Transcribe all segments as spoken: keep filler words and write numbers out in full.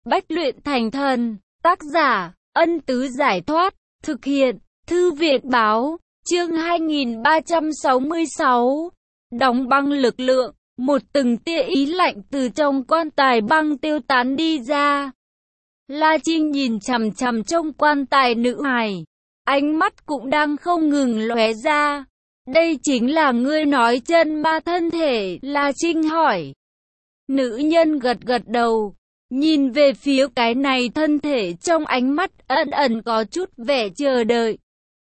Bách luyện thành thần, tác giả, Ân Tứ Giải Thoát, thực hiện, Thư viện Báo, chương hai nghìn ba trăm sáu mươi sáu. Đóng băng lực lượng, một từng tia ý lạnh từ trong quan tài băng tiêu tán đi ra. La Trinh nhìn chằm chằm trong quan tài nữ hài, ánh mắt cũng đang không ngừng lóe ra. Đây chính là ngươi nói chân ma thân thể? La Trinh hỏi. Nữ nhân gật gật đầu, nhìn về phía cái này thân thể, trong ánh mắt ẩn ẩn có chút vẻ chờ đợi.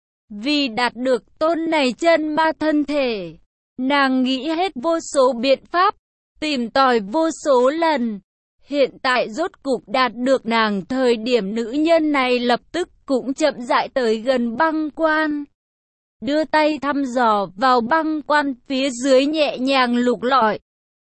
Vì đạt được tôn này chân ma thân thể, nàng nghĩ hết vô số biện pháp, tìm tòi vô số lần. Hiện tại rốt cục đạt được nàng. Thời điểm nữ nhân này lập tức cũng chậm rãi tới gần băng quan, đưa tay thăm dò vào băng quan phía dưới, nhẹ nhàng lục lọi.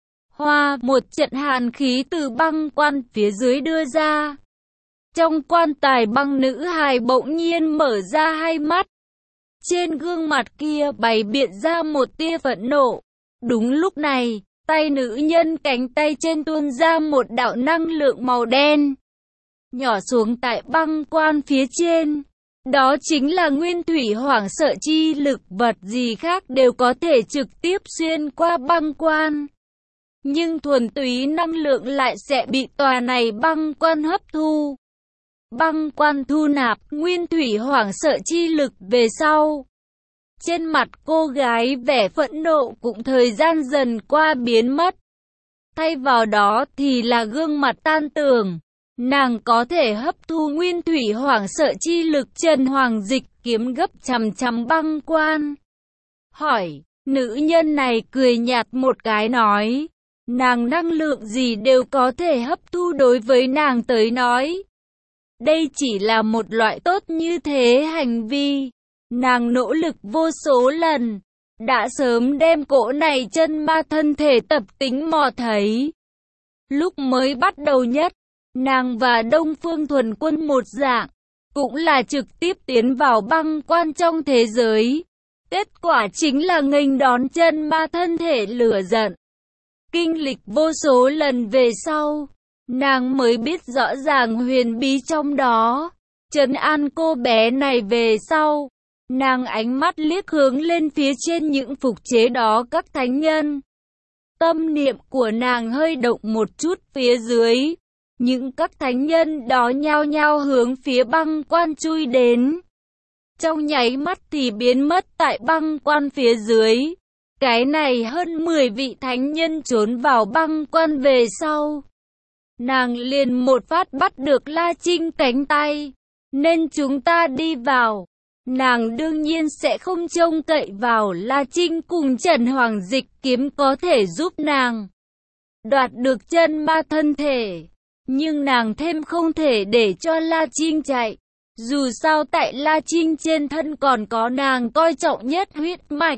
Hoa, một trận hàn khí từ băng quan phía dưới đưa ra. Trong quan tài băng, nữ hài bỗng nhiên mở ra hai mắt. Trên gương mặt kia bày biện ra một tia phẫn nộ. Đúng lúc này, tay nữ nhân cánh tay trên tuôn ra một đạo năng lượng màu đen, nhỏ xuống tại băng quan phía trên. Đó chính là nguyên thủy hoảng sợ chi lực, vật gì khác đều có thể trực tiếp xuyên qua băng quan. Nhưng thuần túy năng lượng lại sẽ bị tòa này băng quan hấp thu. Băng quan thu nạp nguyên thủy hoảng sợ chi lực về sau, trên mặt cô gái vẻ phẫn nộ cũng thời gian dần qua biến mất. Thay vào đó thì là gương mặt tan tường. Nàng có thể hấp thu nguyên thủy hoảng sợ chi lực. Trần Hoàng Dịch kiếm gấp chằm chằm băng quan, hỏi. Nữ nhân này cười nhạt một cái nói, nàng năng lượng gì đều có thể hấp thu. Đối với nàng tới nói, đây chỉ là một loại tốt như thế hành vi. Nàng nỗ lực vô số lần, đã sớm đem cỗ này chân ma thân thể tập tính mò thấy. Lúc mới bắt đầu nhất, nàng và Đông Phương Thuần Quân một dạng, cũng là trực tiếp tiến vào băng quan trong thế giới. Kết quả chính là nghênh đón chân ma thân thể lửa giận. Kinh lịch vô số lần về sau, nàng mới biết rõ ràng huyền bí trong đó. Trấn an cô bé này về sau, nàng ánh mắt liếc hướng lên phía trên những phục chế đó các thánh nhân. Tâm niệm của nàng hơi động một chút phía dưới, những các thánh nhân đó nhao nhao hướng phía băng quan chui đến. Trong nháy mắt thì biến mất tại băng quan phía dưới. Cái này hơn mười vị thánh nhân trốn vào băng quan về sau, nàng liền một phát bắt được La Trinh cánh tay. Nên chúng ta đi vào. Nàng đương nhiên sẽ không trông cậy vào La Trinh cùng Trần Hoàng Dịch kiếm có thể giúp nàng đoạt được chân ma thân thể. Nhưng nàng thêm không thể để cho La Trinh chạy. Dù sao tại La Trinh trên thân còn có nàng coi trọng nhất huyết mạch.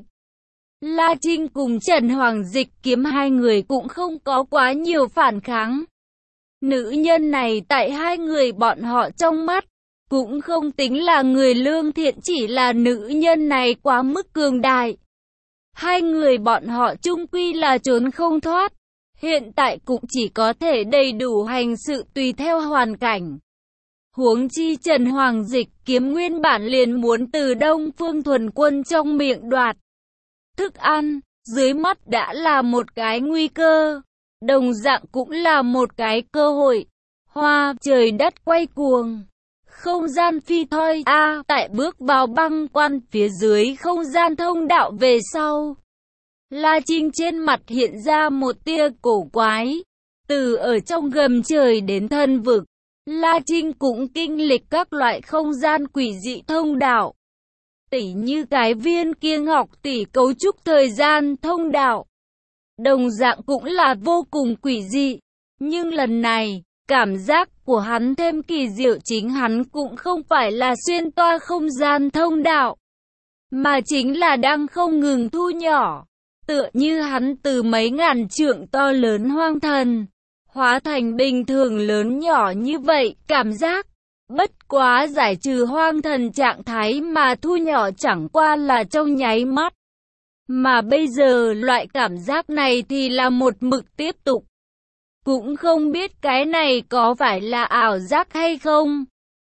La Trinh cùng Trần Hoàng Dịch kiếm hai người cũng không có quá nhiều phản kháng. Nữ nhân này tại hai người bọn họ trong mắt cũng không tính là người lương thiện, chỉ là nữ nhân này quá mức cường đại. Hai người bọn họ chung quy là trốn không thoát. Hiện tại cũng chỉ có thể đầy đủ hành sự tùy theo hoàn cảnh. Huống chi Trần Hoàng Dịch kiếm nguyên bản liền muốn từ Đông Phương Thuần Quân trong miệng đoạt thức ăn, dưới mắt đã là một cái nguy cơ, đồng dạng cũng là một cái cơ hội. Hoa, trời đất quay cuồng, không gian phi thoi a à, tại bước vào băng quan phía dưới không gian thông đạo về sau, La Trinh trên mặt hiện ra một tia cổ quái. Từ ở trong gầm trời đến thân vực, La Trinh cũng kinh lịch các loại không gian quỷ dị thông đạo. Tỉ như cái viên kia ngọc tỷ cấu trúc thời gian thông đạo, đồng dạng cũng là vô cùng quỷ dị. Nhưng lần này, cảm giác của hắn thêm kỳ diệu, chính hắn cũng không phải là xuyên toa không gian thông đạo, mà chính là đang không ngừng thu nhỏ. Tựa như hắn từ mấy ngàn trượng to lớn hoang thần, hóa thành bình thường lớn nhỏ như vậy, cảm giác. Bất quá giải trừ hoang thần trạng thái mà thu nhỏ chẳng qua là trong nháy mắt. Mà bây giờ loại cảm giác này thì là một mực tiếp tục. cũng không biết cái này có phải là ảo giác hay không.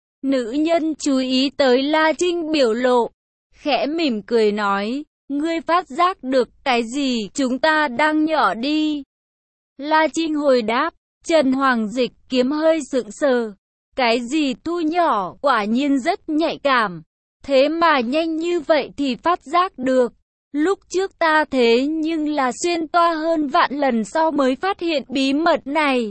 Nữ nhân chú ý tới La Trinh biểu lộ, khẽ mỉm cười nói, ngươi phát giác được cái gì, chúng ta đang nhỏ đi. La Trinh hồi đáp, Trần Hoàng Dịch Kiếm hơi sững sờ, cái gì thu nhỏ, quả nhiên rất nhạy cảm, thế mà nhanh như vậy thì phát giác được. Lúc trước ta thế nhưng là xuyên toa hơn vạn lần sau mới phát hiện bí mật này.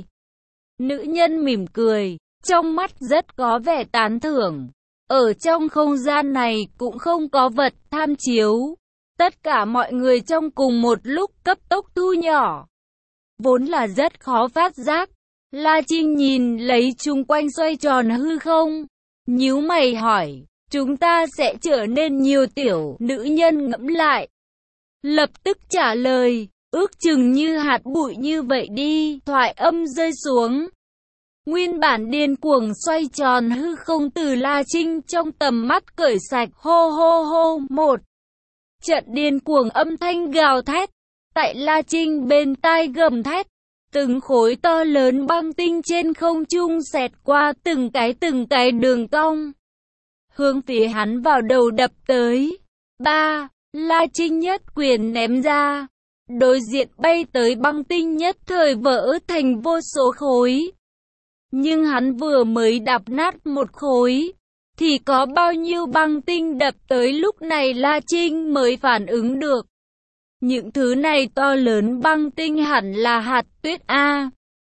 Nữ nhân mỉm cười, trong mắt rất có vẻ tán thưởng. Ở trong không gian này cũng không có vật tham chiếu. Tất cả mọi người trong cùng một lúc cấp tốc thu nhỏ. Vốn là rất khó phát giác. La Trinh nhìn lấy chung quanh xoay tròn hư không. Nhíu mày hỏi, chúng ta sẽ trở nên nhiều tiểu. Nữ nhân ngẫm lại, lập tức trả lời, ước chừng như hạt bụi như vậy đi. Thoại âm rơi xuống. Nguyên bản điên cuồng xoay tròn hư không từ La Trinh trong tầm mắt cởi sạch. Hô hô hô, một trận điên cuồng âm thanh gào thét. Tại La Trinh bên tai gầm thét. Từng khối to lớn băng tinh trên không trung xẹt qua từng cái từng cái đường cong. Hướng phía hắn vào đầu đập tới. Ba, La Trinh nhất quyền ném ra. Đối diện bay tới băng tinh nhất thời vỡ thành vô số khối. Nhưng hắn vừa mới đập nát một khối, thì có bao nhiêu băng tinh đập tới, lúc này La Trinh mới phản ứng được. Những thứ này to lớn băng tinh hẳn là hạt tuyết A.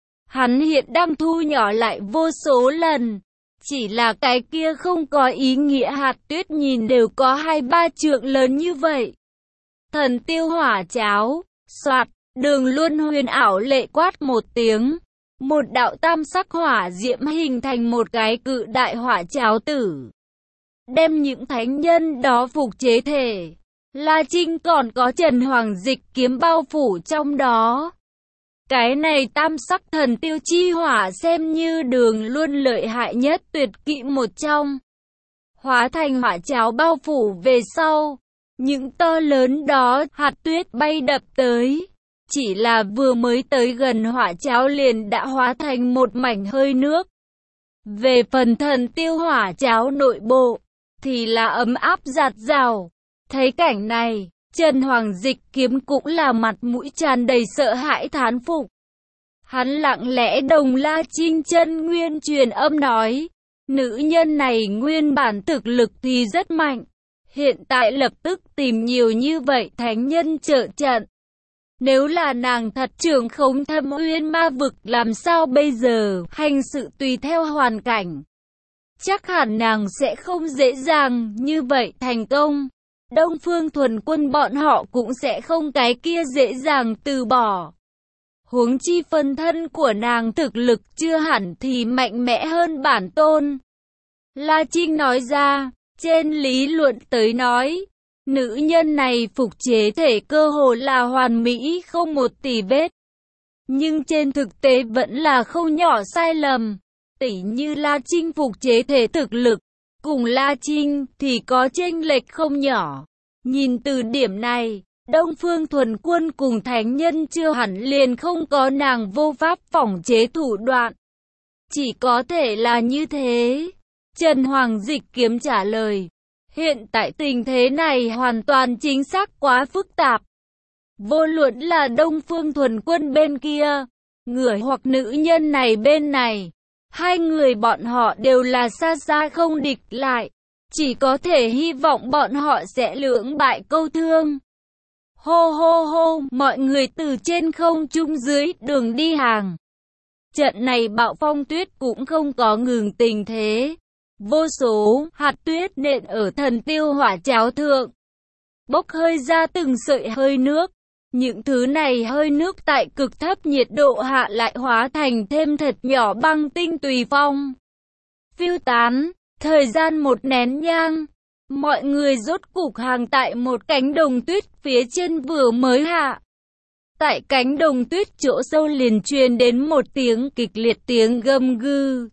Hắn hiện đang thu nhỏ lại vô số lần. Chỉ là cái kia không có ý nghĩa, hạt tuyết nhìn đều có hai ba trượng lớn như vậy. Thần tiêu hỏa cháo, soạt, Đường Luân huyền ảo lệ quát một tiếng. Một đạo tam sắc hỏa diễm hình thành một cái cự đại hỏa cháo tử. Đem những thánh nhân đó phục chế thể. La Trinh còn có Trần Hoàng Dịch Kiếm bao phủ trong đó. Cái này tam sắc thần tiêu chi hỏa xem như Đường Luân lợi hại nhất tuyệt kỹ một trong. Hóa thành hỏa cháo bao phủ về sau. Những to lớn đó hạt tuyết bay đập tới. Chỉ là vừa mới tới gần hỏa cháo liền đã hóa thành một mảnh hơi nước. Về phần thần tiêu hỏa cháo nội bộ, thì là ấm áp dạt dào. Thấy cảnh này, Trần Hoàng Dịch Kiếm cũng là mặt mũi tràn đầy sợ hãi thán phục. Hắn lặng lẽ đồng La Trinh chân nguyên truyền âm nói, nữ nhân này nguyên bản thực lực thì rất mạnh. Hiện tại lập tức tìm nhiều như vậy thánh nhân trợ trận. Nếu là nàng thật trưởng khống Thâm Uyên ma vực làm sao bây giờ, hành sự tùy theo hoàn cảnh. Chắc hẳn nàng sẽ không dễ dàng như vậy thành công. Đông Phương Thuần Quân bọn họ cũng sẽ không cái kia dễ dàng từ bỏ. Huống chi phân thân của nàng thực lực chưa hẳn thì mạnh mẽ hơn bản tôn. La Trinh nói ra, trên lý luận tới nói, nữ nhân này phục chế thể cơ hồ là hoàn mỹ không một tì vết. Nhưng trên thực tế vẫn là không nhỏ sai lầm. Tỉ như La Trinh phục chế thể thực lực, cùng La Trinh thì có chênh lệch không nhỏ. Nhìn từ điểm này, Đông Phương Thuần Quân cùng thánh nhân chưa hẳn liền không có nàng vô pháp phỏng chế thủ đoạn. Chỉ có thể là như thế. Trần Hoàng Dịch Kiếm trả lời. Hiện tại tình thế này hoàn toàn chính xác quá phức tạp. Vô luận là Đông Phương Thuần Quân bên kia, người hoặc nữ nhân này bên này, hai người bọn họ đều là xa xa không địch lại. Chỉ có thể hy vọng bọn họ sẽ lưỡng bại câu thương. Hô hô hô, mọi người từ trên không trung dưới đường đi hàng. Trận này bạo phong tuyết cũng không có ngừng tình thế. Vô số hạt tuyết nện ở thần tiêu hỏa cháo thượng. Bốc hơi ra từng sợi hơi nước. Những thứ này hơi nước tại cực thấp nhiệt độ hạ lại hóa thành thêm thật nhỏ băng tinh tùy phong. Phiêu tán, thời gian một nén nhang. Mọi người rốt cục hàng tại một cánh đồng tuyết phía trên vừa mới hạ. Tại cánh đồng tuyết chỗ sâu liền truyền đến một tiếng kịch liệt tiếng gầm gừ.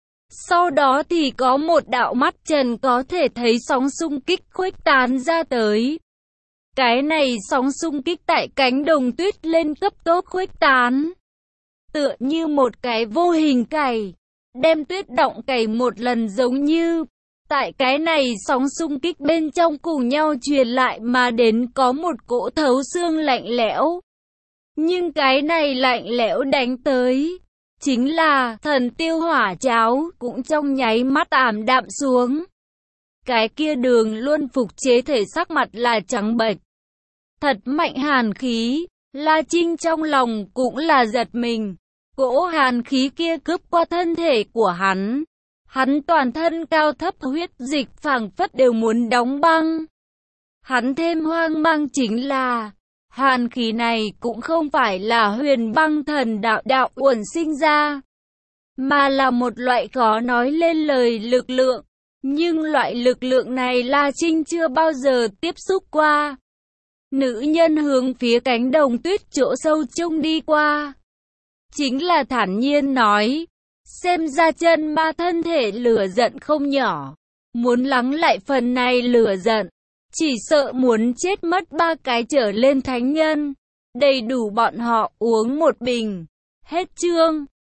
Sau đó thì có một đạo mắt trần có thể thấy sóng xung kích khuếch tán ra tới. Cái này sóng xung kích tại cánh đồng tuyết lên cấp tốc khuếch tán. tựa như một cái vô hình cày, đem tuyết động cày một lần giống như. Tại cái này sóng xung kích bên trong cùng nhau truyền lại mà đến có một cỗ thấu xương lạnh lẽo. Nhưng cái này lạnh lẽo đánh tới, chính là thần tiêu hỏa cháo cũng trong nháy mắt ảm đạm xuống. Cái kia Đường Luân phục chế thể sắc mặt là trắng bệch. Thật mạnh hàn khí, La Trinh trong lòng cũng là giật mình. Cỗ hàn khí kia cướp qua thân thể của hắn. Hắn toàn thân cao thấp huyết dịch phảng phất đều muốn đóng băng. Hắn thêm hoang mang chính là, hàn khí này cũng không phải là huyền băng thần đạo đạo uẩn sinh ra, mà là một loại khó nói lên lời lực lượng. Nhưng loại lực lượng này La Trinh chưa bao giờ tiếp xúc qua. Nữ nhân hướng phía cánh đồng tuyết chỗ sâu trông đi qua. Chính là thản nhiên nói, xem ra chân ma thân thể lửa giận không nhỏ. Muốn lắng lại phần này lửa giận, chỉ sợ muốn chết mất ba cái trở lên thánh nhân. Đầy đủ bọn họ uống một bình. Hết chương.